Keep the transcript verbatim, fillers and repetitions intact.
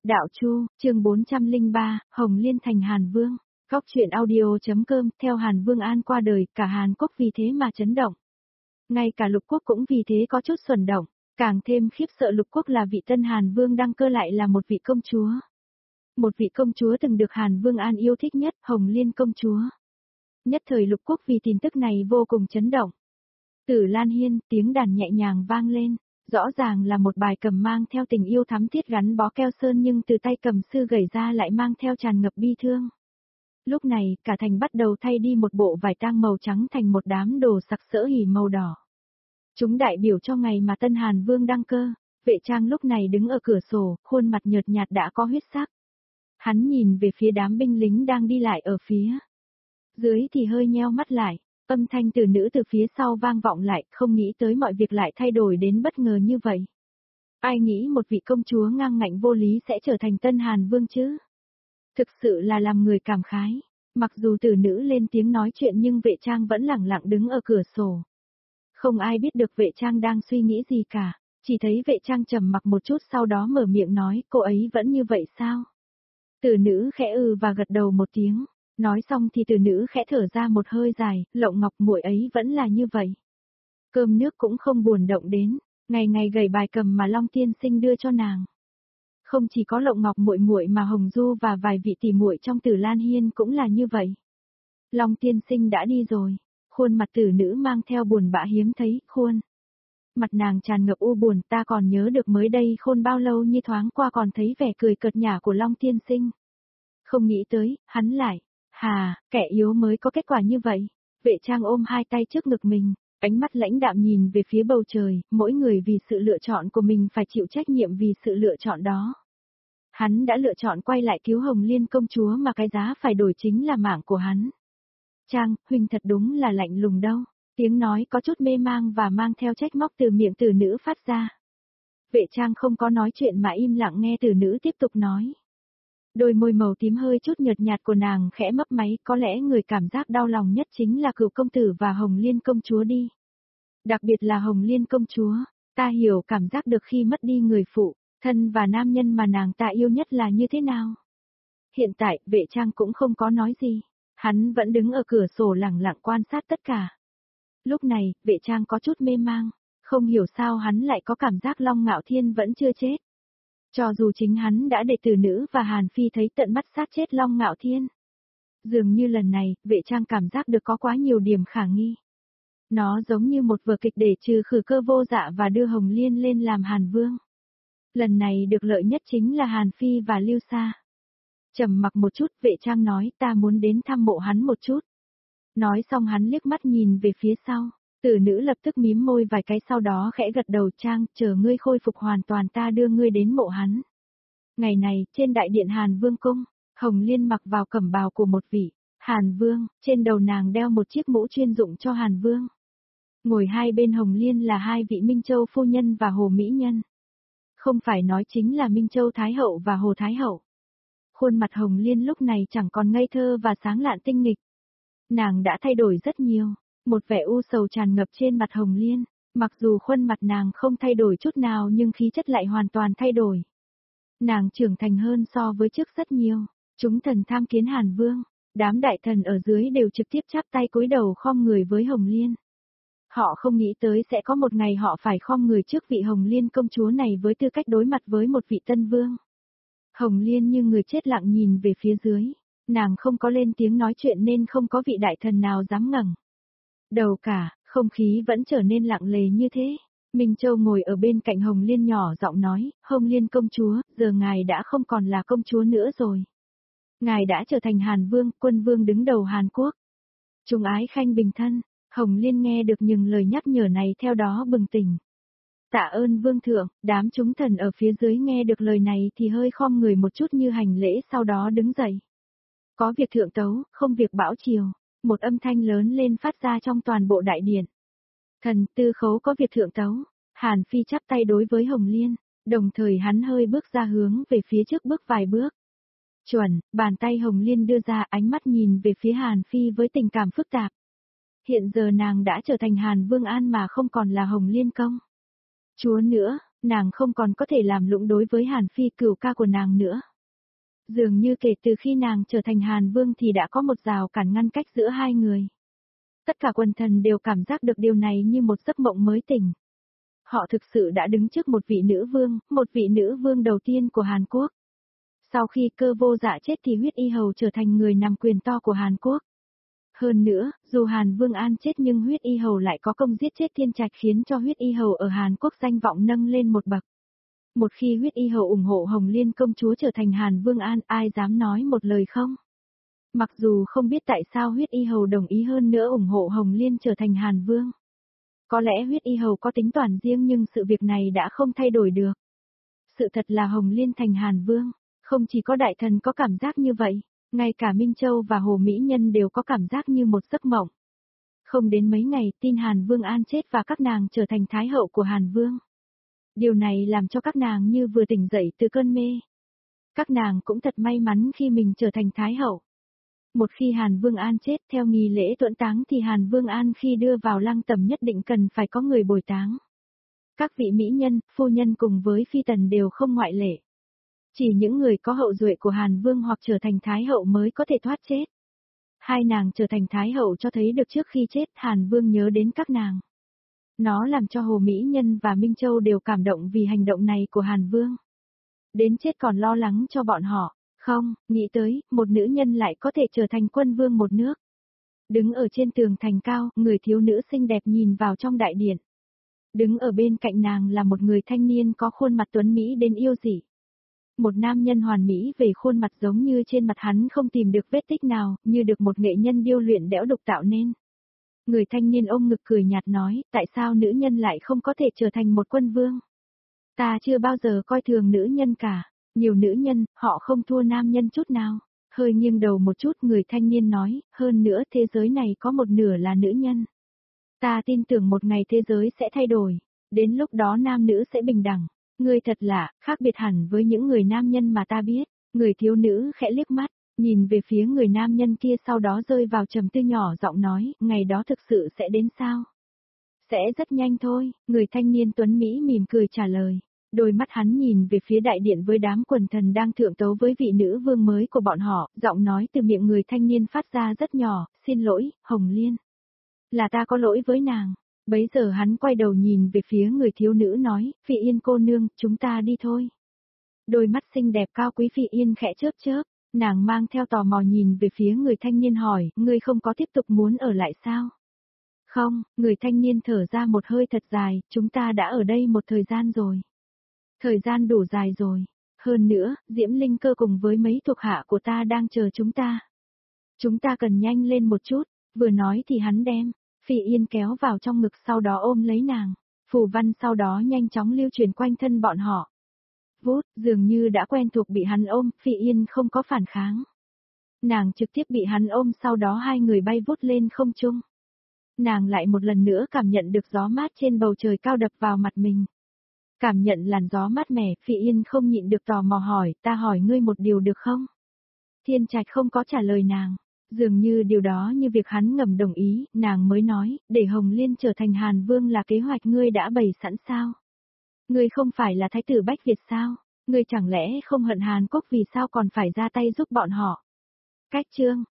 Đạo Chu, chương bốn trăm lẻ ba, Hồng Liên thành Hàn Vương. Góc truyện audio.com, theo Hàn Vương An qua đời, cả Hàn Quốc vì thế mà chấn động. Ngay cả lục quốc cũng vì thế có chút xuẩn động, càng thêm khiếp sợ lục quốc là vị tân Hàn Vương đăng cơ lại là một vị công chúa. Một vị công chúa từng được Hàn Vương An yêu thích nhất, Hồng Liên công chúa. Nhất thời lục quốc vì tin tức này vô cùng chấn động. Tử Lan Hiên, tiếng đàn nhẹ nhàng vang lên. Rõ ràng là một bài cầm mang theo tình yêu thắm thiết gắn bó keo sơn nhưng từ tay cầm sư gầy ra lại mang theo tràn ngập bi thương. Lúc này, cả thành bắt đầu thay đi một bộ vải tang màu trắng thành một đám đồ sặc sỡ hỉ màu đỏ. Chúng đại biểu cho ngày mà tân Hàn Vương đăng cơ. Vệ Trang lúc này đứng ở cửa sổ, khuôn mặt nhợt nhạt đã có huyết sắc. Hắn nhìn về phía đám binh lính đang đi lại ở phía dưới thì hơi nheo mắt lại. Âm thanh từ nữ từ phía sau vang vọng lại, không nghĩ tới mọi việc lại thay đổi đến bất ngờ như vậy. Ai nghĩ một vị công chúa ngang ngạnh vô lý sẽ trở thành tân Hàn Vương chứ? Thực sự là làm người cảm khái. Mặc dù từ nữ lên tiếng nói chuyện nhưng Vệ Trang vẫn lẳng lặng đứng ở cửa sổ. Không ai biết được Vệ Trang đang suy nghĩ gì cả, chỉ thấy Vệ Trang trầm mặc một chút sau đó mở miệng nói cô ấy vẫn như vậy sao? Từ nữ khẽ ừ và gật đầu một tiếng. Nói xong thì từ nữ khẽ thở ra một hơi dài, Lộng Ngọc muội ấy vẫn là như vậy. Cơm nước cũng không buồn động đến, ngày ngày gầy bài cầm mà Long Tiên Sinh đưa cho nàng. Không chỉ có Lộng Ngọc muội muội mà Hồng Du và vài vị tỷ muội trong Tử Lan Hiên cũng là như vậy. Long Tiên Sinh đã đi rồi, khuôn mặt tử nữ mang theo buồn bã hiếm thấy, khuôn. Mặt nàng tràn ngập u buồn, ta còn nhớ được mới đây khôn bao lâu như thoáng qua còn thấy vẻ cười cợt nhả của Long Tiên Sinh. Không nghĩ tới, hắn lại. Hà, kẻ yếu mới có kết quả như vậy. Vệ Trang ôm hai tay trước ngực mình, ánh mắt lãnh đạm nhìn về phía bầu trời, mỗi người vì sự lựa chọn của mình phải chịu trách nhiệm vì sự lựa chọn đó. Hắn đã lựa chọn quay lại cứu Hồng Liên công chúa mà cái giá phải đổi chính là mạng của hắn. Trang, huynh thật đúng là lạnh lùng đâu. Tiếng nói có chút mê mang và mang theo trách móc từ miệng từ nữ phát ra. Vệ Trang không có nói chuyện mà im lặng nghe từ nữ tiếp tục nói. Đôi môi màu tím hơi chút nhợt nhạt của nàng khẽ mấp máy, có lẽ người cảm giác đau lòng nhất chính là Cửu công tử và Hồng Liên công chúa đi. Đặc biệt là Hồng Liên công chúa, ta hiểu cảm giác được khi mất đi người phụ, thân và nam nhân mà nàng ta yêu nhất là như thế nào. Hiện tại, Vệ Trang cũng không có nói gì, hắn vẫn đứng ở cửa sổ lẳng lặng quan sát tất cả. Lúc này, Vệ Trang có chút mê mang, không hiểu sao hắn lại có cảm giác Long Ngạo Thiên vẫn chưa chết. Cho dù chính hắn đã để từ nữ và Hàn Phi thấy tận mắt sát chết Long Ngạo Thiên. Dường như lần này, Vệ Trang cảm giác được có quá nhiều điểm khả nghi. Nó giống như một vở kịch để trừ khử cơ vô dạ và đưa Hồng Liên lên làm Hàn Vương. Lần này được lợi nhất chính là Hàn Phi và Lưu Sa. Trầm mặc một chút, Vệ Trang nói ta muốn đến thăm mộ hắn một chút. Nói xong hắn liếc mắt nhìn về phía sau. Tử nữ lập tức mím môi vài cái sau đó khẽ gật đầu. Trang, chờ ngươi khôi phục hoàn toàn ta đưa ngươi đến mộ hắn. Ngày này, trên đại điện Hàn Vương cung, Hồng Liên mặc vào cẩm bào của một vị Hàn Vương, trên đầu nàng đeo một chiếc mũ chuyên dụng cho Hàn Vương. Ngồi hai bên Hồng Liên là hai vị Minh Châu phu nhân và Hồ Mỹ Nhân. Không phải nói chính là Minh Châu Thái Hậu và Hồ Thái Hậu. Khuôn mặt Hồng Liên lúc này chẳng còn ngây thơ và sáng lạn tinh nghịch. Nàng đã thay đổi rất nhiều. Một vẻ u sầu tràn ngập trên mặt Hồng Liên, mặc dù khuôn mặt nàng không thay đổi chút nào nhưng khí chất lại hoàn toàn thay đổi. Nàng trưởng thành hơn so với trước rất nhiều. Chúng thần tham kiến Hàn Vương, đám đại thần ở dưới đều trực tiếp chắp tay cúi đầu khom người với Hồng Liên. Họ không nghĩ tới sẽ có một ngày họ phải khom người trước vị Hồng Liên công chúa này với tư cách đối mặt với một vị tân vương. Hồng Liên như người chết lặng nhìn về phía dưới, nàng không có lên tiếng nói chuyện nên không có vị đại thần nào dám ngẩng đầu cả, không khí vẫn trở nên lặng lề như thế. Minh Châu ngồi ở bên cạnh Hồng Liên nhỏ giọng nói, Hồng Liên công chúa, giờ ngài đã không còn là công chúa nữa rồi. Ngài đã trở thành Hàn Vương, quân vương đứng đầu Hàn Quốc. Trung ái khanh bình thân, Hồng Liên nghe được những lời nhắc nhở này theo đó bừng tỉnh. Tạ ơn vương thượng, đám chúng thần ở phía dưới nghe được lời này thì hơi khom người một chút như hành lễ sau đó đứng dậy. Có việc thượng tấu, không việc bão chiều. Một âm thanh lớn lên phát ra trong toàn bộ đại điện. Thần tư khấu có việc thượng tấu. Hàn Phi chắp tay đối với Hồng Liên, đồng thời hắn hơi bước ra hướng về phía trước bước vài bước. Chuẩn, bàn tay Hồng Liên đưa ra ánh mắt nhìn về phía Hàn Phi với tình cảm phức tạp. Hiện giờ nàng đã trở thành Hàn Vương An mà không còn là Hồng Liên công chúa nữa, nàng không còn có thể làm lũng đối với Hàn Phi cửu ca của nàng nữa. Dường như kể từ khi nàng trở thành Hàn Vương thì đã có một rào cản ngăn cách giữa hai người. Tất cả quần thần đều cảm giác được điều này như một giấc mộng mới tỉnh. Họ thực sự đã đứng trước một vị nữ vương, một vị nữ vương đầu tiên của Hàn Quốc. Sau khi Cơ Vô Dạ chết thì Huyết Y Hầu trở thành người nắm quyền to của Hàn Quốc. Hơn nữa, dù Hàn Vương An chết nhưng Huyết Y Hầu lại có công giết chết Thiên Trạch khiến cho Huyết Y Hầu ở Hàn Quốc danh vọng nâng lên một bậc. Một khi Huyết Y Hầu ủng hộ Hồng Liên công chúa trở thành Hàn Vương An, ai dám nói một lời không? Mặc dù không biết tại sao Huyết Y Hầu đồng ý hơn nữa ủng hộ Hồng Liên trở thành Hàn Vương. Có lẽ Huyết Y Hầu có tính toán riêng nhưng sự việc này đã không thay đổi được. Sự thật là Hồng Liên thành Hàn Vương, không chỉ có đại thần có cảm giác như vậy, ngay cả Minh Châu và Hồ Mỹ Nhân đều có cảm giác như một giấc mộng. Không đến mấy ngày tin Hàn Vương An chết và các nàng trở thành Thái hậu của Hàn Vương. Điều này làm cho các nàng như vừa tỉnh dậy từ cơn mê. Các nàng cũng thật may mắn khi mình trở thành Thái hậu. Một khi Hàn Vương An chết theo nghi lễ tuẫn táng thì Hàn Vương An khi đưa vào lăng tẩm nhất định cần phải có người bồi táng. Các vị mỹ nhân, phu nhân cùng với phi tần đều không ngoại lệ. Chỉ những người có hậu duệ của Hàn Vương hoặc trở thành Thái hậu mới có thể thoát chết. Hai nàng trở thành Thái hậu cho thấy được trước khi chết Hàn Vương nhớ đến các nàng. Nó làm cho Hồ Mỹ Nhân và Minh Châu đều cảm động vì hành động này của Hàn Vương. Đến chết còn lo lắng cho bọn họ. Không, nghĩ tới, một nữ nhân lại có thể trở thành quân vương một nước. Đứng ở trên tường thành cao, người thiếu nữ xinh đẹp nhìn vào trong đại điện. Đứng ở bên cạnh nàng là một người thanh niên có khuôn mặt tuấn Mỹ đến yêu dị. Một nam nhân hoàn mỹ về khuôn mặt giống như trên mặt hắn không tìm được vết tích nào, như được một nghệ nhân điêu luyện đẽo đục tạo nên. Người thanh niên ôm ngực cười nhạt nói, tại sao nữ nhân lại không có thể trở thành một quân vương? Ta chưa bao giờ coi thường nữ nhân cả. Nhiều nữ nhân, họ không thua nam nhân chút nào. Hơi nghiêng đầu một chút người thanh niên nói, hơn nữa thế giới này có một nửa là nữ nhân. Ta tin tưởng một ngày thế giới sẽ thay đổi. Đến lúc đó nam nữ sẽ bình đẳng. Ngươi thật lạ, khác biệt hẳn với những người nam nhân mà ta biết. Người thiếu nữ khẽ liếc mắt, nhìn về phía người nam nhân kia sau đó rơi vào trầm tư nhỏ giọng nói, ngày đó thực sự sẽ đến sao? Sẽ rất nhanh thôi, người thanh niên tuấn Mỹ mỉm cười trả lời. Đôi mắt hắn nhìn về phía đại điện với đám quần thần đang thượng tấu với vị nữ vương mới của bọn họ, giọng nói từ miệng người thanh niên phát ra rất nhỏ, xin lỗi, Hồng Liên. Là ta có lỗi với nàng. Bấy giờ hắn quay đầu nhìn về phía người thiếu nữ nói, Phi Yên cô nương, chúng ta đi thôi. Đôi mắt xinh đẹp cao quý Phi Yên khẽ chớp chớp, nàng mang theo tò mò nhìn về phía người thanh niên hỏi, ngươi không có tiếp tục muốn ở lại sao? Không, người thanh niên thở ra một hơi thật dài, chúng ta đã ở đây một thời gian rồi. Thời gian đủ dài rồi. Hơn nữa, Diễm Linh Cơ cùng với mấy thuộc hạ của ta đang chờ chúng ta. Chúng ta cần nhanh lên một chút, vừa nói thì hắn đem Phi Yên kéo vào trong ngực sau đó ôm lấy nàng. Phù văn sau đó nhanh chóng lưu truyền quanh thân bọn họ. Vút, dường như đã quen thuộc bị hắn ôm, Phi Yên không có phản kháng. Nàng trực tiếp bị hắn ôm sau đó hai người bay vút lên không trung. Nàng lại một lần nữa cảm nhận được gió mát trên bầu trời cao đập vào mặt mình. Cảm nhận làn gió mát mẻ, Phi Yên không nhịn được tò mò hỏi, ta hỏi ngươi một điều được không? Thiên Trạch không có trả lời nàng, dường như điều đó như việc hắn ngầm đồng ý, nàng mới nói, để Hồng Liên trở thành Hàn Vương là kế hoạch ngươi đã bày sẵn sao? Ngươi không phải là thái tử Bách Việt sao? Ngươi chẳng lẽ không hận Hàn Quốc vì sao còn phải ra tay giúp bọn họ? Cách chương